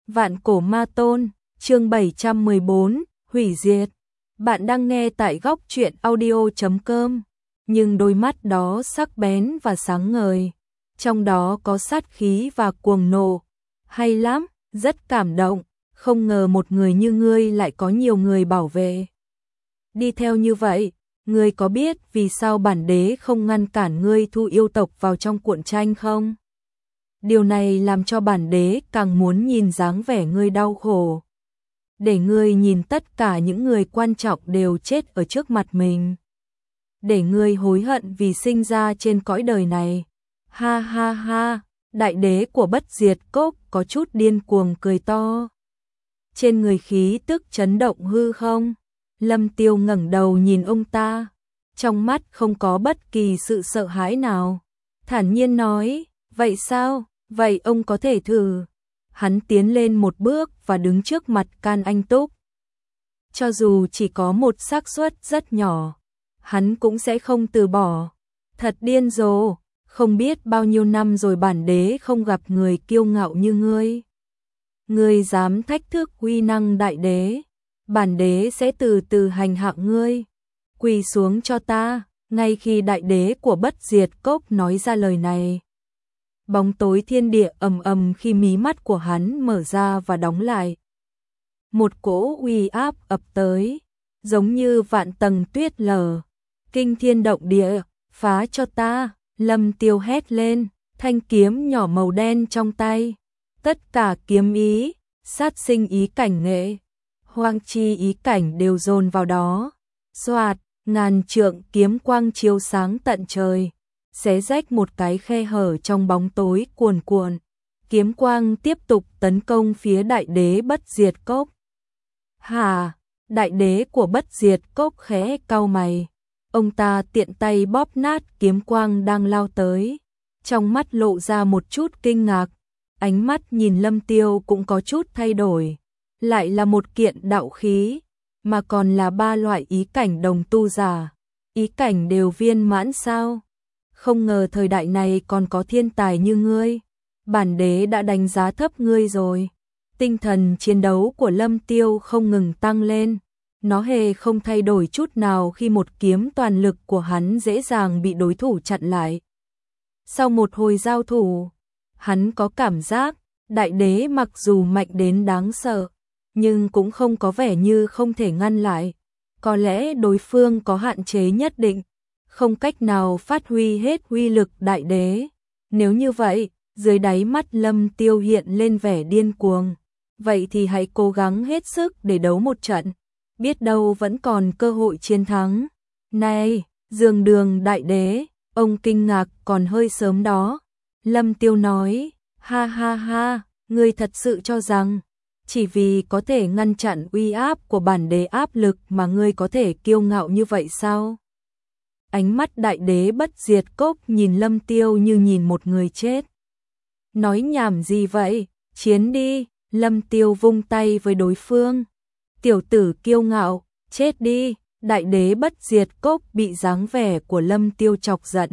Vạn cổ ma tôn, chương 714, hủy diệt. Bạn đang nghe tại góc truyện audio.com, nhưng đôi mắt đó sắc bén và sáng ngời, trong đó có sát khí và cuồng nộ. Hay lắm, rất cảm động, không ngờ một người như ngươi lại có nhiều người bảo vệ. Đi theo như vậy, ngươi có biết vì sao bản đế không ngăn cản ngươi thu yêu tộc vào trong cuộn tranh không? Điều này làm cho bản đế càng muốn nhìn dáng vẻ ngươi đau khổ. Để ngươi nhìn tất cả những người quan trọng đều chết ở trước mặt mình. Để ngươi hối hận vì sinh ra trên cõi đời này. Ha ha ha, đại đế của Bất Diệt Cốc có chút điên cuồng cười to. Trên người khí tức chấn động hư không? Lâm Tiêu ngẩng đầu nhìn ông ta, trong mắt không có bất kỳ sự sợ hãi nào. Thản nhiên nói, vậy sao? Vậy ông có thể thử. Hắn tiến lên một bước và đứng trước mặt Can Anh Túc. Cho dù chỉ có một xác suất rất nhỏ, hắn cũng sẽ không từ bỏ. Thật điên rồ, không biết bao nhiêu năm rồi bản đế không gặp người kiêu ngạo như ngươi. Ngươi dám thách thức uy năng đại đế, bản đế sẽ từ từ hành hạ ngươi. Quỳ xuống cho ta. Ngay khi đại đế của Bất Diệt Cốc nói ra lời này, bóng tối thiên địa ầm ầm khi mí mắt của hắn mở ra và đóng lại. Một cỗ uy áp ập tới, giống như vạn tầng tuyết lở, kinh thiên động địa. Phá cho ta! Lâm Tiêu hét lên, thanh kiếm nhỏ màu đen trong tay. Tất cả kiếm ý, sát sinh ý cảnh nghệ, hoang chi ý cảnh đều dồn vào đó. Xoạt, ngàn trượng kiếm quang chiếu sáng tận trời, xé rách một cái khe hở trong bóng tối cuồn cuộn. Kiếm quang tiếp tục tấn công phía đại đế Bất Diệt Cốc. Hà, đại đế của Bất Diệt Cốc khẽ cau mày. Ông ta tiện tay bóp nát kiếm quang đang lao tới, trong mắt lộ ra một chút kinh ngạc. Ánh mắt nhìn Lâm Tiêu cũng có chút thay đổi. Lại là một kiện đạo khí, mà còn là 3 loại ý cảnh đồng tu giả. Ý cảnh đều viên mãn sao? Không ngờ thời đại này còn có thiên tài như ngươi. Bản đế đã đánh giá thấp ngươi rồi. Tinh thần chiến đấu của Lâm Tiêu không ngừng tăng lên. Nó hề không thay đổi chút nào khi một kiếm toàn lực của hắn dễ dàng bị đối thủ chặn lại. Sau một hồi giao thủ, hắn có cảm giác đại đế mặc dù mạnh đến đáng sợ, nhưng cũng không có vẻ như không thể ngăn lại. Có lẽ đối phương có hạn chế nhất định, không cách nào phát huy hết uy lực đại đế. Nếu như vậy, dưới đáy mắt Lâm Tiêu hiện lên vẻ điên cuồng. Vậy thì hãy cố gắng hết sức để đấu một trận, biết đâu vẫn còn cơ hội chiến thắng. Này, Dương Đường đại đế, ông kinh ngạc còn hơi sớm đó. Lâm Tiêu nói, ha ha ha, ngươi thật sự cho rằng chỉ vì có thể ngăn chặn uy áp của bản đế áp lực mà ngươi có thể kiêu ngạo như vậy sao? Ánh mắt đại đế Bất Diệt Cốc nhìn Lâm Tiêu như nhìn một người chết. Nói nhảm gì vậy? Chiến đi! Lâm Tiêu vung tay với đối phương. Tiểu tử kiêu ngạo, chết đi! Đại đế Bất Diệt Cốc bị dáng vẻ của Lâm Tiêu chọc giận.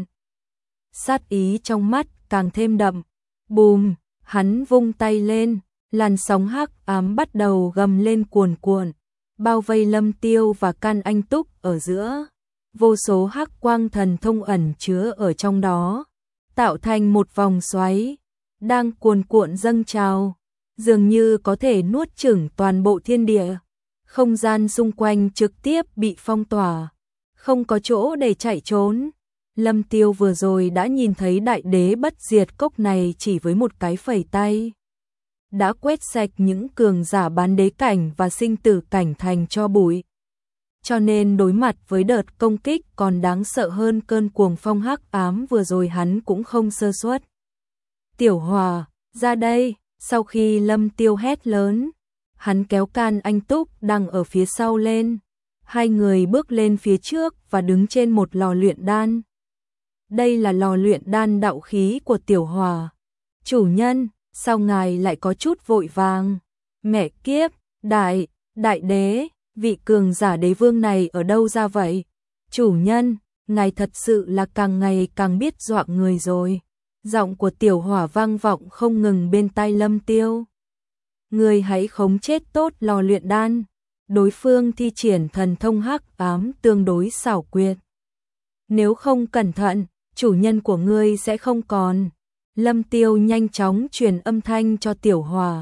Sát ý trong mắt càng thêm đậm. Bùm! Hắn vung tay lên, làn sóng hắc ám bắt đầu gầm lên cuồn cuộn, bao vây Lâm Tiêu và Can Anh Túc ở giữa. Vô số hắc quang thần thông ẩn chứa ở trong đó, tạo thành một vòng xoáy, đang cuồn cuộn dâng trào, dường như có thể nuốt chửng toàn bộ thiên địa. Không gian xung quanh trực tiếp bị phong tỏa, không có chỗ để chạy trốn. Lâm Tiêu vừa rồi đã nhìn thấy đại đế Bất Diệt Cốc này chỉ với một cái phẩy tay đã quét sạch những cường giả bán đế cảnh và sinh tử cảnh thành tro bụi. Cho nên đối mặt với đợt công kích còn đáng sợ hơn cơn cuồng phong hắc ám vừa rồi hắn cũng không sơ suất. Tiểu Hòa, ra đây! Sau khi Lâm Tiêu hét lớn, hắn kéo Can Anh Túc đang ở phía sau lên. Hai người bước lên phía trước và đứng trên một lò luyện đan. Đây là lò luyện đan đạo khí của Tiểu Hòa. Chủ nhân, sao ngài lại có chút vội vàng? Mẹ kiếp, đại đế, vị cường giả đế vương này ở đâu ra vậy? Chủ nhân, ngài thật sự là càng ngày càng biết dọa người rồi. Giọng của Tiểu Hỏa vang vọng không ngừng bên tai Lâm Tiêu. ngươi hãy khống chết tốt lò luyện đan. Đối phương thi triển thần thông hắc ám tương đối xảo quyệt. Nếu không cẩn thận, chủ nhân của ngươi sẽ không còn. Lâm Tiêu nhanh chóng truyền âm thanh cho Tiểu Hòa.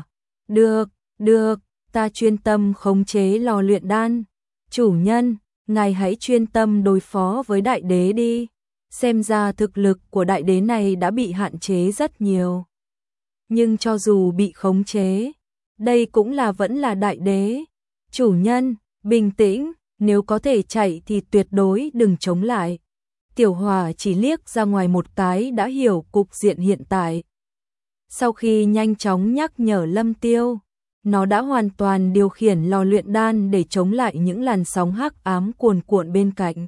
Được, ta chuyên tâm khống chế lò luyện đan. Chủ nhân, ngài hãy chuyên tâm đối phó với đại đế đi. Xem ra thực lực của đại đế này đã bị hạn chế rất nhiều. Nhưng cho dù bị khống chế, đây cũng vẫn là đại đế. Chủ nhân, bình tĩnh, nếu có thể chạy thì tuyệt đối đừng chống lại. Tiểu Hòa chỉ liếc ra ngoài một cái đã hiểu cục diện hiện tại. Sau khi nhanh chóng nhắc nhở Lâm Tiêu, nó đã hoàn toàn điều khiển lò luyện đan để chống lại những làn sóng hắc ám cuồn cuộn bên cạnh.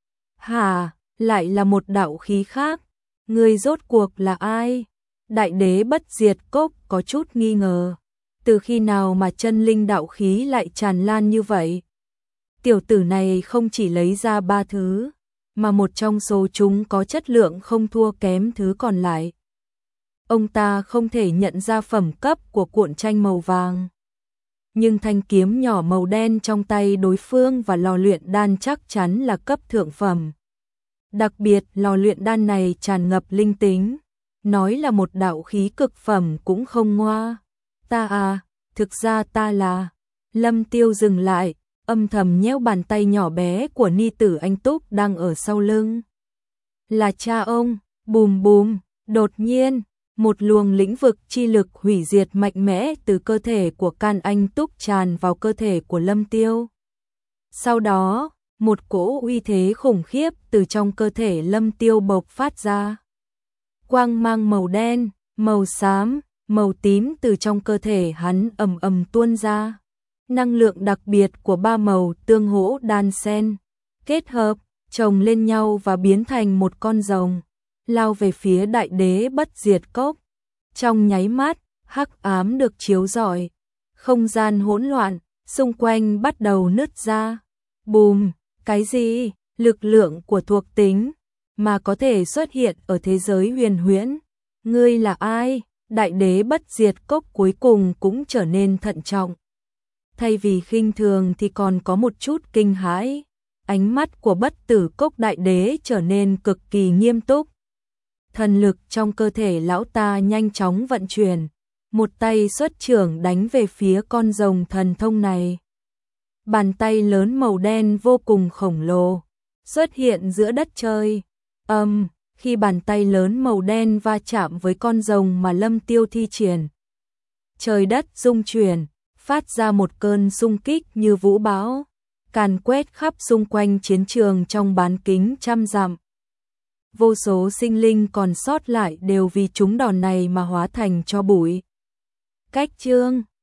Hà, lại là một đạo khí khác, người rốt cuộc là ai? Đại đế Bất Diệt Cốc có chút nghi ngờ. Từ khi nào mà chân linh đạo khí lại tràn lan như vậy? Tiểu tử này không chỉ lấy ra 3 thứ, mà một trong số chúng có chất lượng không thua kém thứ còn lại. Ông ta không thể nhận ra phẩm cấp của cuộn tranh màu vàng. Nhưng thanh kiếm nhỏ màu đen trong tay đối phương và lò luyện đan chắc chắn là cấp thượng phẩm. Đặc biệt lò luyện đan này tràn ngập linh tính, nói là một đạo khí cực phẩm cũng không ngoa. Ta à, thực ra ta là... Lâm Tiêu dừng lại, âm thầm nhéo bàn tay nhỏ bé của ni tử anh Túc đang ở sau lưng. Là cha ông. Bùm bùm, đột nhiên, một luồng lĩnh vực chi lực hủy diệt mạnh mẽ từ cơ thể của can anh Túc tràn vào cơ thể của Lâm Tiêu. Sau đó, một cỗ uy thế khủng khiếp từ trong cơ thể Lâm Tiêu bộc phát ra. Quang mang màu đen, màu xám, màu tím từ trong cơ thể hắn ầm ầm tuôn ra. Năng lượng đặc biệt của 3 màu tương hỗ đan xen, kết hợp, chồng lên nhau và biến thành một con rồng, lao về phía đại đế Bất Diệt Cốc. Trong nháy mắt, hắc ám được chiếu rọi, không gian hỗn loạn, xung quanh bắt đầu nứt ra. Bùm, cái gì? Lực lượng của thuộc tính mà có thể xuất hiện ở thế giới huyền huyễn. Ngươi là ai? Đại đế Bất Diệt Cốc cuối cùng cũng trở nên thận trọng. Thay vì khinh thường thì còn có một chút kinh hãi. Ánh mắt của Bất Tử Cốc đại đế trở nên cực kỳ nghiêm túc. Thần lực trong cơ thể lão ta nhanh chóng vận chuyển, một tay xuất chưởng đánh về phía con rồng thần thông này. Bàn tay lớn màu đen vô cùng khổng lồ xuất hiện giữa đất trời. Khi bàn tay lớn màu đen va chạm với con rồng mà Lâm Tiêu thi triển, trời đất rung chuyển, phát ra một cơn xung kích như vũ bão, càn quét khắp xung quanh chiến trường trong bán kính trăm dặm. Vô số sinh linh còn sót lại đều vì trúng đòn này mà hóa thành tro bụi. Cách chương